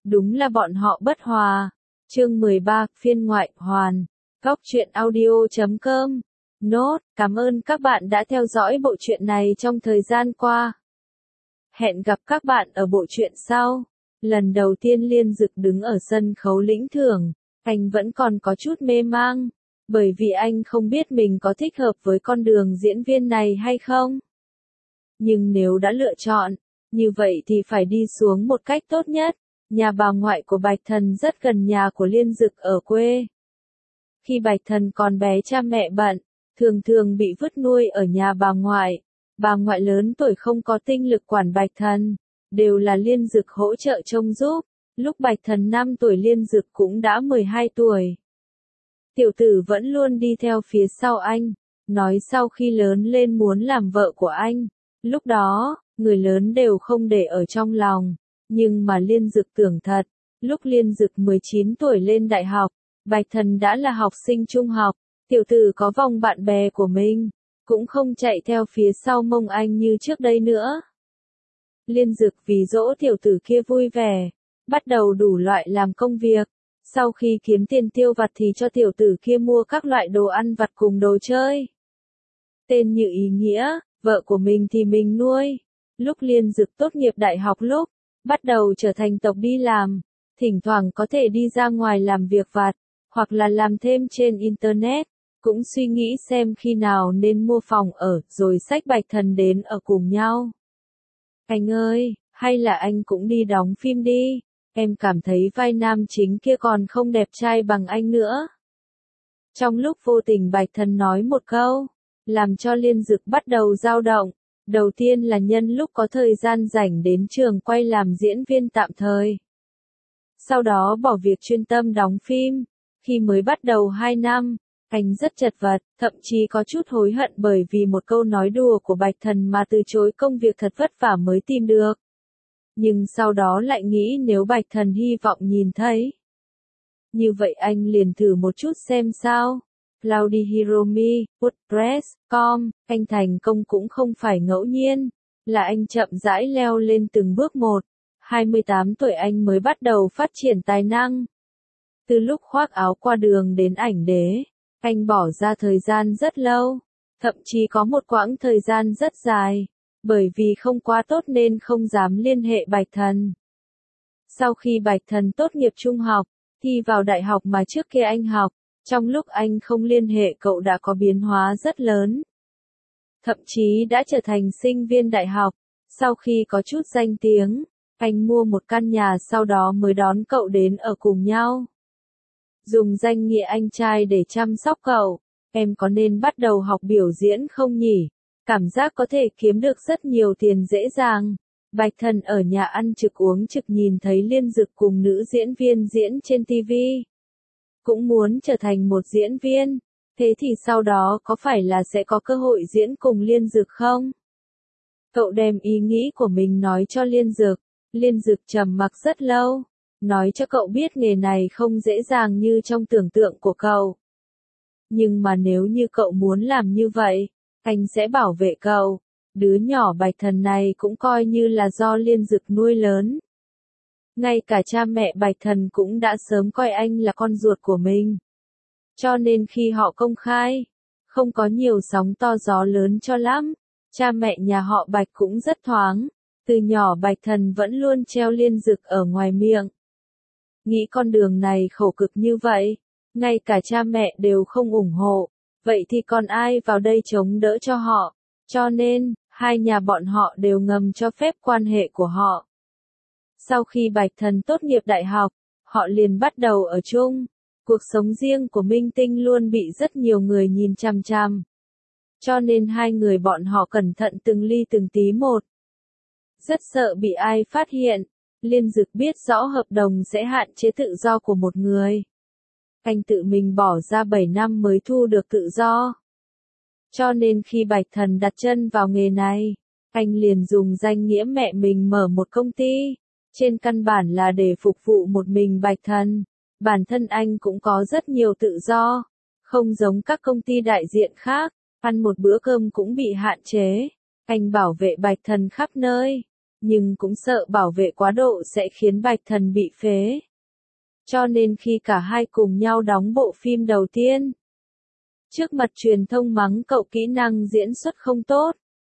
Đúng là bọn họ bất hòa. Chương 13, phiên ngoại, hoàn. Góc truyện audio.com. Nốt, cảm ơn các bạn đã theo dõi bộ truyện này trong thời gian qua. Hẹn gặp các bạn ở bộ truyện sau. Lần đầu tiên Liên Dực đứng ở sân khấu lĩnh thưởng, anh vẫn còn có chút mê mang, bởi vì anh không biết mình có thích hợp với con đường diễn viên này hay không. Nhưng nếu đã lựa chọn, như vậy thì phải đi xuống một cách tốt nhất. Nhà bà ngoại của Bạch Thần rất gần nhà của Liên Dực ở quê. Khi Bạch Thần còn bé cha mẹ bận, thường thường bị vứt nuôi ở nhà bà ngoại. Bà ngoại lớn tuổi không có tinh lực quản Bạch Thần, đều là Liên Dực hỗ trợ trông giúp. Lúc Bạch Thần 5 tuổi Liên Dực cũng đã 12 tuổi. Tiểu tử vẫn luôn đi theo phía sau anh, nói sau khi lớn lên muốn làm vợ của anh. Lúc đó, người lớn đều không để ở trong lòng. Nhưng mà Liên Dực tưởng thật, lúc Liên Dực 19 tuổi lên đại học, Bạch Thần đã là học sinh trung học, tiểu tử có vòng bạn bè của mình, cũng không chạy theo phía sau mông anh như trước đây nữa. Liên Dực vì dỗ tiểu tử kia vui vẻ, bắt đầu đủ loại làm công việc, sau khi kiếm tiền tiêu vặt thì cho tiểu tử kia mua các loại đồ ăn vặt cùng đồ chơi. Tên như ý nghĩa, vợ của mình thì mình nuôi. Lúc Liên Dực tốt nghiệp đại học lúc, bắt đầu trở thành tộc đi làm, thỉnh thoảng có thể đi ra ngoài làm việc vặt, hoặc là làm thêm trên Internet, cũng suy nghĩ xem khi nào nên mua phòng ở, rồi xách Bạch Thần đến ở cùng nhau. Anh ơi, hay là anh cũng đi đóng phim đi, em cảm thấy vai nam chính kia còn không đẹp trai bằng anh nữa. Trong lúc vô tình Bạch Thần nói một câu, làm cho Liên Dực bắt đầu dao động. Đầu tiên là nhân lúc có thời gian rảnh đến trường quay làm diễn viên tạm thời. Sau đó bỏ việc chuyên tâm đóng phim. Khi mới bắt đầu 2 năm, anh rất chật vật, thậm chí có chút hối hận bởi vì một câu nói đùa của Bạch Thần mà từ chối công việc thật vất vả mới tìm được. Nhưng sau đó lại nghĩ nếu Bạch Thần hy vọng nhìn thấy. Như vậy anh liền thử một chút xem sao. Cloudy Hiromi, WordPress.com, anh thành công cũng không phải ngẫu nhiên, là anh chậm rãi leo lên từng bước một. 28 tuổi anh mới bắt đầu phát triển tài năng. Từ lúc khoác áo qua đường đến ảnh đế, anh bỏ ra thời gian rất lâu, thậm chí có một quãng thời gian rất dài, bởi vì không quá tốt nên không dám liên hệ Bạch Thần. Sau khi Bạch Thần tốt nghiệp trung học, thi vào đại học mà trước kia anh học, trong lúc anh không liên hệ cậu đã có biến hóa rất lớn. Thậm chí đã trở thành sinh viên đại học, sau khi có chút danh tiếng, anh mua một căn nhà sau đó mới đón cậu đến ở cùng nhau. Dùng danh nghĩa anh trai để chăm sóc cậu, em có nên bắt đầu học biểu diễn không nhỉ? Cảm giác có thể kiếm được rất nhiều tiền dễ dàng. Bạch Thần ở nhà ăn trực uống trực nhìn thấy Liên Dực cùng nữ diễn viên diễn trên TV. Cũng muốn trở thành một diễn viên, thế thì sau đó có phải là sẽ có cơ hội diễn cùng Liên Dực không? Cậu đem ý nghĩ của mình nói cho Liên Dực trầm mặc rất lâu, nói cho cậu biết nghề này không dễ dàng như trong tưởng tượng của cậu. Nhưng mà nếu như cậu muốn làm như vậy, anh sẽ bảo vệ cậu, đứa nhỏ Bạch Thần này cũng coi như là do Liên Dực nuôi lớn. Ngay cả cha mẹ Bạch Thần cũng đã sớm coi anh là con ruột của mình. Cho nên khi họ công khai, không có nhiều sóng to gió lớn cho lắm, cha mẹ nhà họ Bạch cũng rất thoáng, từ nhỏ Bạch Thần vẫn luôn treo Liên Dực ở ngoài miệng. Nghĩ con đường này khổ cực như vậy, ngay cả cha mẹ đều không ủng hộ, vậy thì còn ai vào đây chống đỡ cho họ, cho nên, hai nhà bọn họ đều ngầm cho phép quan hệ của họ. Sau khi Bạch Thần tốt nghiệp đại học, họ liền bắt đầu ở chung. Cuộc sống riêng của minh tinh luôn bị rất nhiều người nhìn chằm chằm. Cho nên hai người bọn họ cẩn thận từng ly từng tí một. Rất sợ bị ai phát hiện. Liên Dực biết rõ hợp đồng sẽ hạn chế tự do của một người. Anh tự mình bỏ ra 7 năm mới thu được tự do. Cho nên khi Bạch Thần đặt chân vào nghề này, anh liền dùng danh nghĩa mẹ mình mở một công ty. Trên căn bản là để phục vụ một mình Bạch Thần. Bản thân anh cũng có rất nhiều tự do. Không giống các công ty đại diện khác, ăn một bữa cơm cũng bị hạn chế. Anh bảo vệ Bạch Thần khắp nơi. nhưng cũng sợ bảo vệ quá độ sẽ khiến Bạch Thần bị phế. Cho nên khi cả hai cùng nhau đóng bộ phim đầu tiên, trước mặt truyền thông mắng cậu kỹ năng diễn xuất không tốt.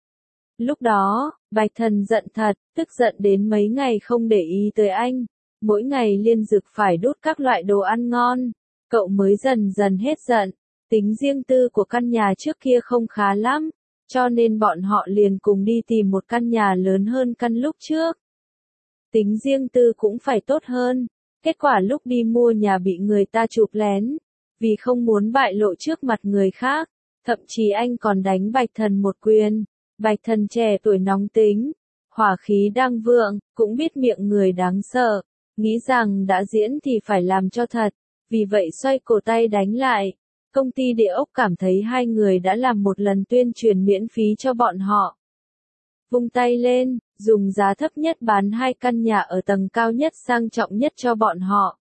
Lúc đó, Bạch Thần giận thật, tức giận đến mấy ngày không để ý tới anh. Mỗi ngày Liên Dực phải đút các loại đồ ăn ngon, cậu mới dần dần hết giận. Tính riêng tư của căn nhà trước kia không khá lắm, cho nên bọn họ liền cùng đi tìm một căn nhà lớn hơn căn lúc trước. Tính riêng tư cũng phải tốt hơn. Kết quả lúc đi mua nhà bị người ta chụp lén, vì không muốn bại lộ trước mặt người khác, thậm chí anh còn đánh Bạch Thần một quyền. Bạch Thần trẻ tuổi nóng tính, hỏa khí đang vượng, cũng biết miệng người đáng sợ, nghĩ rằng đã diễn thì phải làm cho thật, vì vậy xoay cổ tay đánh lại. Công ty địa ốc cảm thấy hai người đã làm một lần tuyên truyền miễn phí cho bọn họ. Vung tay lên, dùng giá thấp nhất bán hai căn nhà ở tầng cao nhất sang trọng nhất cho bọn họ.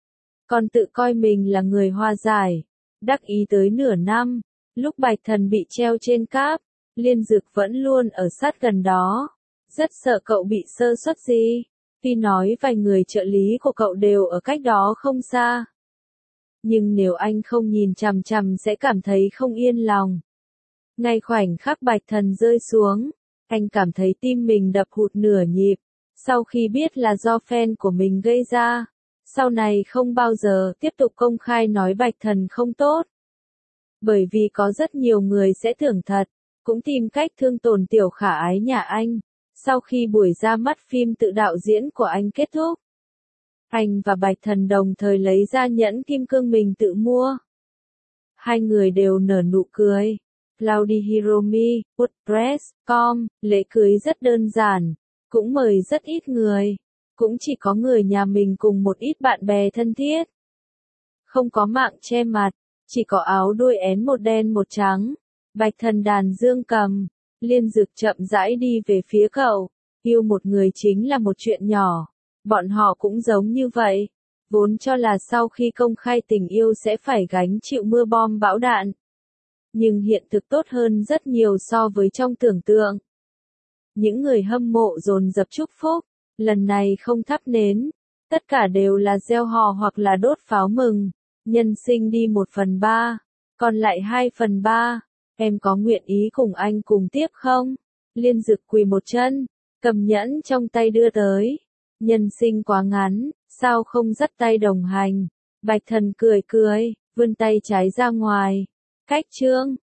Còn tự coi mình là người hòa giải, đắc ý tới nửa năm, lúc Bạch Thần bị treo trên cáp, Liên Dực vẫn luôn ở sát gần đó, rất sợ cậu bị sơ suất gì, tuy nói vài người trợ lý của cậu đều ở cách đó không xa. Nhưng nếu anh không nhìn chằm chằm sẽ cảm thấy không yên lòng. Ngay khoảnh khắc Bạch Thần rơi xuống, anh cảm thấy tim mình đập hụt nửa nhịp, sau khi biết là do fan của mình gây ra. Sau này không bao giờ tiếp tục công khai nói Bạch Thần không tốt. Bởi vì có rất nhiều người sẽ tưởng thật, cũng tìm cách thương tổn tiểu khả ái nhà anh. Sau khi buổi ra mắt phim tự đạo diễn của anh kết thúc, anh và Bạch Thần đồng thời lấy ra nhẫn kim cương mình tự mua. Hai người đều nở nụ cười. Claudia Hiromi, WordPress.com, lễ cưới rất đơn giản, cũng mời rất ít người, cũng chỉ có người nhà mình cùng một ít bạn bè thân thiết. Không có mạng che mặt, chỉ có áo đuôi én một đen một trắng. Bạch Thần đàn dương cầm, Liên Dực chậm rãi đi về phía cậu. Yêu một người chính là một chuyện nhỏ. Bọn họ cũng giống như vậy, vốn cho là sau khi công khai tình yêu sẽ phải gánh chịu mưa bom bão đạn. Nhưng hiện thực tốt hơn rất nhiều so với trong tưởng tượng. Những người hâm mộ dồn dập chúc phúc, lần này không thắp nến, tất cả đều là reo hò hoặc là đốt pháo mừng. Nhân sinh đi 1/3, còn lại 2/3, em có nguyện ý cùng anh cùng tiếp không? Liên Dực quỳ một chân, cầm nhẫn trong tay đưa tới. Nhân sinh quá ngắn, sao không dắt tay đồng hành? Bạch Thần cười cười, vươn tay trái ra ngoài. Cách chương